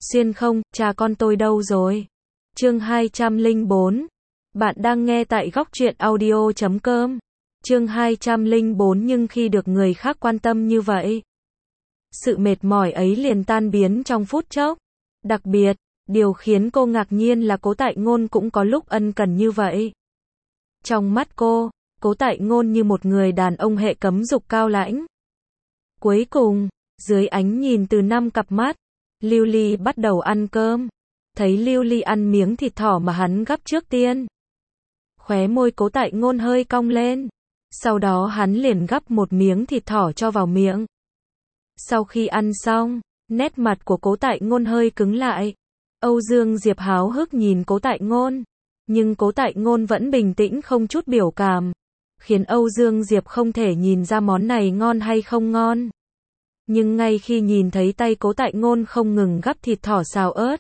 Xuyên không, cha con tôi đâu rồi? Chương 204. Bạn đang nghe tại góc truyện audio.com. Chương 204 nhưng khi được người khác quan tâm như vậy, sự mệt mỏi ấy liền tan biến trong phút chốc. Đặc biệt, điều khiến cô ngạc nhiên là Cố Tại Ngôn cũng có lúc ân cần như vậy. Trong mắt cô, Cố Tại Ngôn như một người đàn ông hệ cấm dục cao lãnh. Cuối cùng, dưới ánh nhìn từ 5 cặp mắt, Lưu Ly bắt đầu ăn cơm. Thấy Lưu Ly ăn miếng thịt thỏ mà hắn gắp trước tiên, khóe môi Cố Tại Ngôn hơi cong lên. Sau đó hắn liền gắp một miếng thịt thỏ cho vào miệng. Sau khi ăn xong, nét mặt của Cố Tại Ngôn hơi cứng lại. Âu Dương Diệp háo hức nhìn Cố Tại Ngôn, nhưng Cố Tại Ngôn vẫn bình tĩnh không chút biểu cảm, khiến Âu Dương Diệp không thể nhìn ra món này ngon hay không ngon. Nhưng ngay khi nhìn thấy tay Cố Tại Ngôn không ngừng gắp thịt thỏ xào ớt,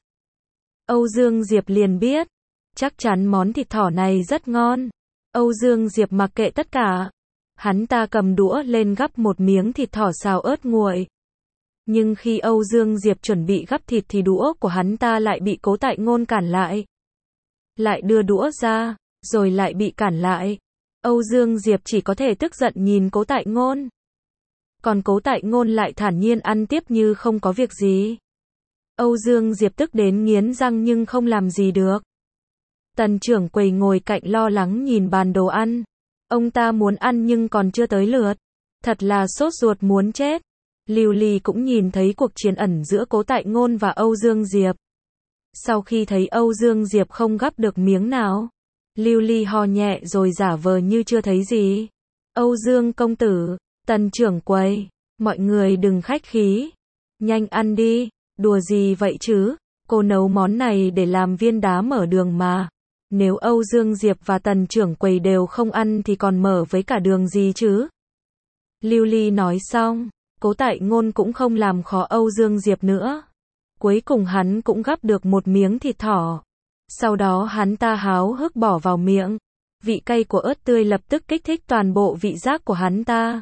Âu Dương Diệp liền biết, chắc chắn món thịt thỏ này rất ngon. Âu Dương Diệp mặc kệ tất cả, hắn ta cầm đũa lên gắp một miếng thịt thỏ xào ớt nguội. Nhưng khi Âu Dương Diệp chuẩn bị gắp thịt thì đũa của hắn ta lại bị Cố Tại Ngôn cản lại. Lại đưa đũa ra, rồi lại bị cản lại. Âu Dương Diệp chỉ có thể tức giận nhìn Cố Tại Ngôn. Còn Cố Tại Ngôn lại thản nhiên ăn tiếp như không có việc gì. Âu Dương Diệp tức đến nghiến răng nhưng không làm gì được. Tần trưởng quầy ngồi cạnh lo lắng nhìn bàn đồ ăn. Ông ta muốn ăn nhưng còn chưa tới lượt. Thật là sốt ruột muốn chết. Lưu Ly cũng nhìn thấy cuộc chiến ẩn giữa Cố Tại Ngôn và Âu Dương Diệp. Sau khi thấy Âu Dương Diệp không gắp được miếng nào, Lưu Ly ho nhẹ rồi giả vờ như chưa thấy gì. Âu Dương công tử, Tần trưởng quầy, mọi người đừng khách khí. Nhanh ăn đi, đùa gì vậy chứ? Cô nấu món này để làm viên đá mở đường mà. Nếu Âu Dương Diệp và Tần trưởng quầy đều không ăn thì còn mở với cả đường gì chứ? Lưu Ly nói xong, Cố Tại Ngôn cũng không làm khó Âu Dương Diệp nữa. Cuối cùng hắn cũng gắp được một miếng thịt thỏ. Sau đó hắn ta háo hức bỏ vào miệng. Vị cay của ớt tươi lập tức kích thích toàn bộ vị giác của hắn ta.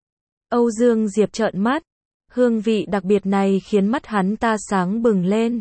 Âu Dương Diệp trợn mắt. Hương vị đặc biệt này khiến mắt hắn ta sáng bừng lên.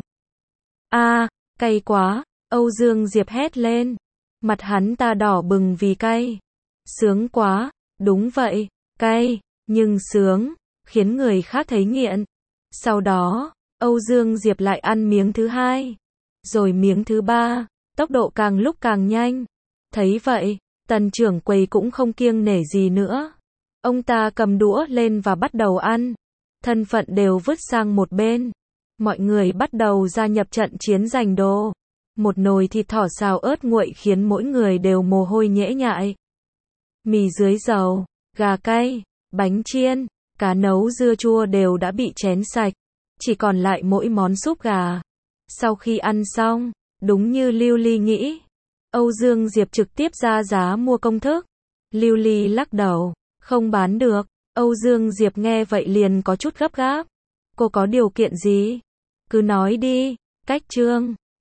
Cay quá! Âu Dương Diệp hét lên. Mặt hắn ta đỏ bừng vì cay. Sướng quá! Đúng vậy, cay, nhưng sướng, khiến người khác thấy nghiện. Sau đó, Âu Dương Diệp lại ăn miếng thứ hai, rồi miếng thứ ba, tốc độ càng lúc càng nhanh. Thấy vậy, Tần trưởng quầy cũng không kiêng nể gì nữa. Ông ta cầm đũa lên và bắt đầu ăn. Thân phận đều vứt sang một bên. Mọi người bắt đầu gia nhập trận chiến giành đồ. Một nồi thịt thỏ xào ớt nguội khiến mỗi người đều mồ hôi nhễ nhại. Mì dưới dầu, gà cay, bánh chiên, cá nấu dưa chua đều đã bị chén sạch. Chỉ còn lại mỗi món súp gà. Sau khi ăn xong, đúng như Lưu Ly nghĩ, Âu Dương Diệp trực tiếp ra giá mua công thức. Lưu Ly lắc đầu, không bán được. Âu Dương Diệp nghe vậy liền có chút gấp gáp. Cô có điều kiện gì? Cứ nói đi. Cách chương